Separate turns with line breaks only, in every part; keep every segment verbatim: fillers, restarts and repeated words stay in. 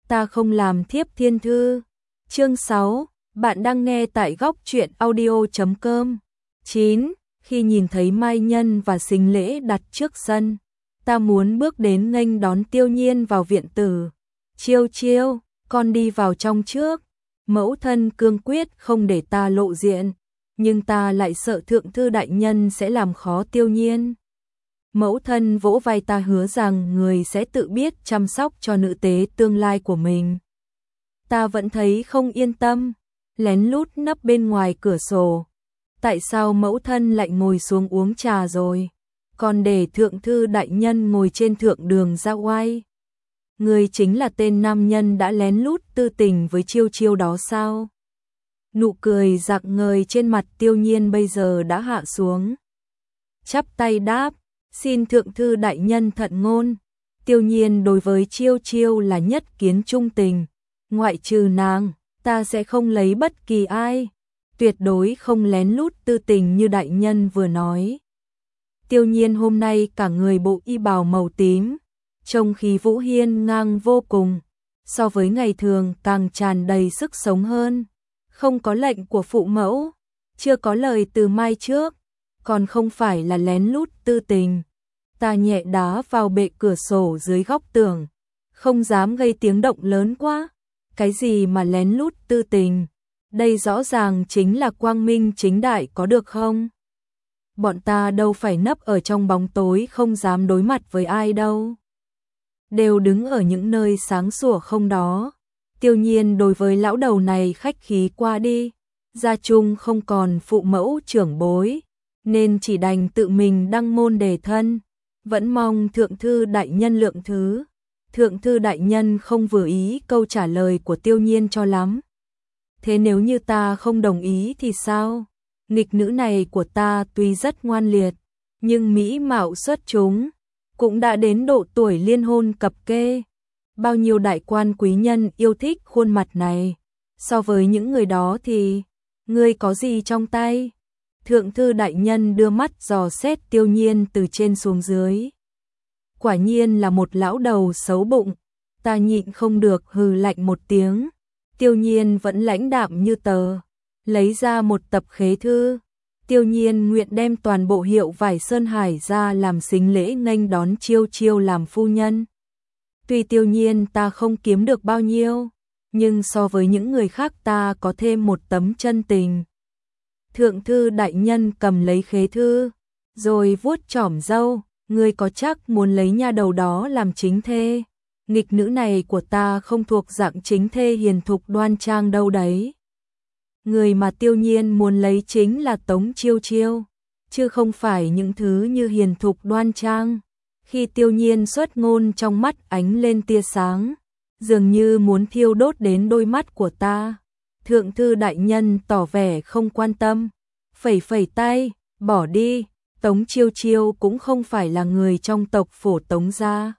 ta không làm thiếp thiên thư. Chương sáu, bạn đang nghe tại góc truyện audio chấm com. chín. Khi nhìn thấy Mai Nhân và Sính Lễ đặt trước sân, ta muốn bước đến nghênh đón Tiêu Nhiên vào viện tử. Chiêu chiêu, con đi vào trong trước. Mẫu thân cương quyết không để ta lộ diện, nhưng ta lại sợ thượng thư đại nhân sẽ làm khó Tiêu Nhiên. Mẫu thân vỗ vai ta hứa rằng người sẽ tự biết chăm sóc cho nữ tế tương lai của mình. Ta vẫn thấy không yên tâm, lén lút nấp bên ngoài cửa sổ. Tại sao mẫu thân lại ngồi xuống uống trà rồi, còn để thượng thư đại nhân ngồi trên thượng đường ra oai? Người chính là tên nam nhân đã lén lút tư tình với Chiêu Chiêu đó sao? Nụ cười rạng ngời trên mặt Tiêu Nhiên bây giờ đã hạ xuống. Chắp tay đáp, xin thượng thư đại nhân thận ngôn. Tiêu Nhiên đối với Chiêu Chiêu là nhất kiến trung tình, ngoại trừ nàng, ta sẽ không lấy bất kỳ ai, tuyệt đối không lén lút tư tình như đại nhân vừa nói. Tiêu Nhiên hôm nay cả người bộ y bào màu tím, trông khí vũ hiên ngang vô cùng, so với ngày thường càng tràn đầy sức sống hơn. Không có lệnh của phụ mẫu, chưa có lời từ mai trước, còn không phải là lén lút tư tình. Ta nhẹ đá vào bệ cửa sổ dưới góc tường, không dám gây tiếng động lớn quá. Cái gì mà lén lút tư tình, đây rõ ràng chính là quang minh chính đại có được không? Bọn ta đâu phải nấp ở trong bóng tối không dám đối mặt với ai đâu. Đều đứng ở những nơi sáng sủa không đó. Tiêu Nhiên đối với lão đầu này khách khí qua đi, gia chung không còn phụ mẫu trưởng bối, nên chỉ đành tự mình đăng môn đề thân, vẫn mong thượng thư đại nhân lượng thứ. Thượng thư đại nhân không vừa ý câu trả lời của Tiêu Nhiên cho lắm. Thế nếu như ta không đồng ý thì sao? Nghịch nữ này của ta tuy rất ngoan liệt, nhưng mỹ mạo xuất chúng, cũng đã đến độ tuổi liên hôn cập kê. Bao nhiêu đại quan quý nhân yêu thích khuôn mặt này, so với những người đó thì ngươi có gì trong tay? Thượng thư đại nhân đưa mắt dò xét Tiêu Nhiên từ trên xuống dưới. Quả nhiên là một lão đầu xấu bụng, ta nhịn không được hừ lạnh một tiếng. Tiêu Nhiên vẫn lãnh đạm như tờ, lấy ra một tập khế thư. Tiêu Nhiên nguyện đem toàn bộ hiệu vải Sơn Hải ra làm sính lễ nghênh đón Chiêu Chiêu làm phu nhân. Tuy Tiêu Nhiên ta không kiếm được bao nhiêu, nhưng so với những người khác ta có thêm một tấm chân tình. Thượng thư đại nhân cầm lấy khế thư, rồi vuốt chỏm râu. Ngươi có chắc muốn lấy nha đầu đó làm chính thê? Nghịch nữ này của ta không thuộc dạng chính thê hiền thục đoan trang đâu đấy. Người mà Tiêu Nhiên muốn lấy chính là Tống Chiêu Chiêu, chứ không phải những thứ như hiền thục đoan trang. Khi Tiêu Nhiên xuất ngôn trong mắt ánh lên tia sáng, dường như muốn thiêu đốt đến đôi mắt của ta. Thượng thư đại nhân tỏ vẻ không quan tâm, phẩy phẩy tay, bỏ đi. Tống Chiêu Chiêu cũng không phải là người trong tộc Phổ Tống gia.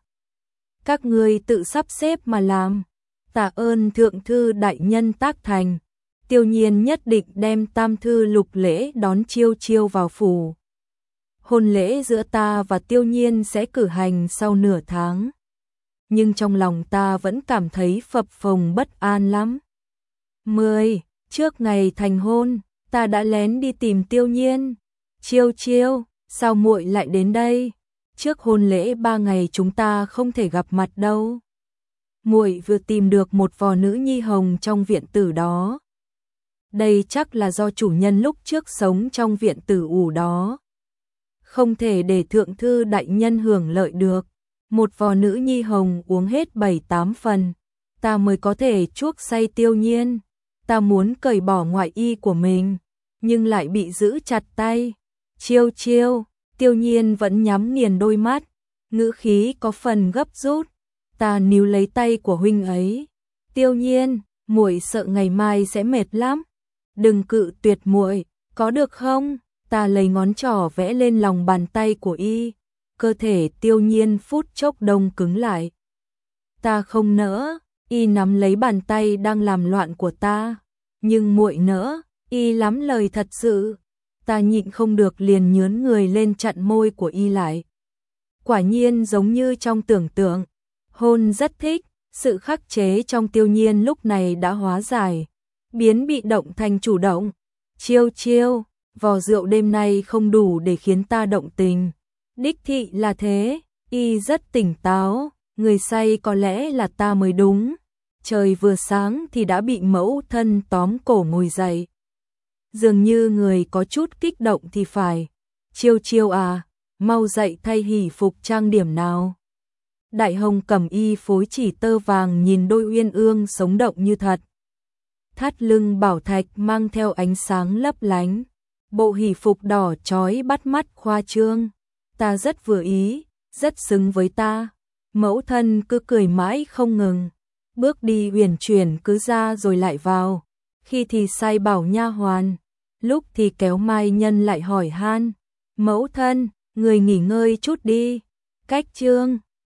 Các ngươi tự sắp xếp mà làm. Tạ ơn thượng thư đại nhân tác thành. Tiêu Nhiên nhất định đem tam thư lục lễ đón Chiêu Chiêu vào phủ. Hôn lễ giữa ta và Tiêu Nhiên sẽ cử hành sau nửa tháng. Nhưng trong lòng ta vẫn cảm thấy phập phồng bất an lắm. mười. Trước ngày thành hôn, ta đã lén đi tìm Tiêu Nhiên. Chiêu Chiêu, sao muội lại đến đây? Trước hôn lễ ba ngày chúng ta không thể gặp mặt đâu. Muội vừa tìm được một vò nữ nhi hồng trong viện tử đó. Đây chắc là do chủ nhân lúc trước sống trong viện tử ủ đó. Không thể để thượng thư đại nhân hưởng lợi được. Một vò nữ nhi hồng uống hết bảy tám phần, ta mới có thể chuốc say Tiêu Nhiên. Ta muốn cởi bỏ ngoại y của mình, nhưng lại bị giữ chặt tay. Chiêu Chiêu, Tiêu Nhiên vẫn nhắm nghiền đôi mắt, ngữ khí có phần gấp rút. Ta níu lấy tay của huynh ấy. Tiêu Nhiên, muội sợ ngày mai sẽ mệt lắm. Đừng cự tuyệt muội, có được không? Ta lấy ngón trỏ vẽ lên lòng bàn tay của y. Cơ thể Tiêu Nhiên phút chốc đông cứng lại. Ta không nỡ, y nắm lấy bàn tay đang làm loạn của ta. Nhưng muội nỡ, y lắm lời thật sự. Ta nhịn không được liền nhướn người lên chặn môi của y lại. Quả nhiên giống như trong tưởng tượng, hôn rất thích, Sự khắc chế trong Tiêu Nhiên lúc này đã hóa giải, biến bị động thành chủ động. Chiêu chiêu, vò rượu đêm nay không đủ để khiến ta động tình. Đích thị là thế, y rất tỉnh táo, người say có lẽ là ta mới đúng. Trời vừa sáng thì đã bị mẫu thân tóm cổ ngồi dậy. Dường như người có chút kích động thì phải. Chiêu chiêu à, mau dậy thay hỷ phục trang điểm nào. Đại Hồng cầm y phối chỉ tơ vàng nhìn đôi uyên ương sống động như thật. Thắt lưng bảo thạch mang theo ánh sáng lấp lánh. Bộ hỷ phục đỏ chói bắt mắt khoa trương. Ta rất vừa ý, rất xứng với ta. Mẫu thân cứ cười mãi không ngừng. Bước đi uyển chuyển cứ ra rồi lại vào. Khi thì sai bảo nha hoàn, lúc thì kéo Mai Nhân lại hỏi han. Mẫu thân, người nghỉ ngơi chút đi. Cách trương.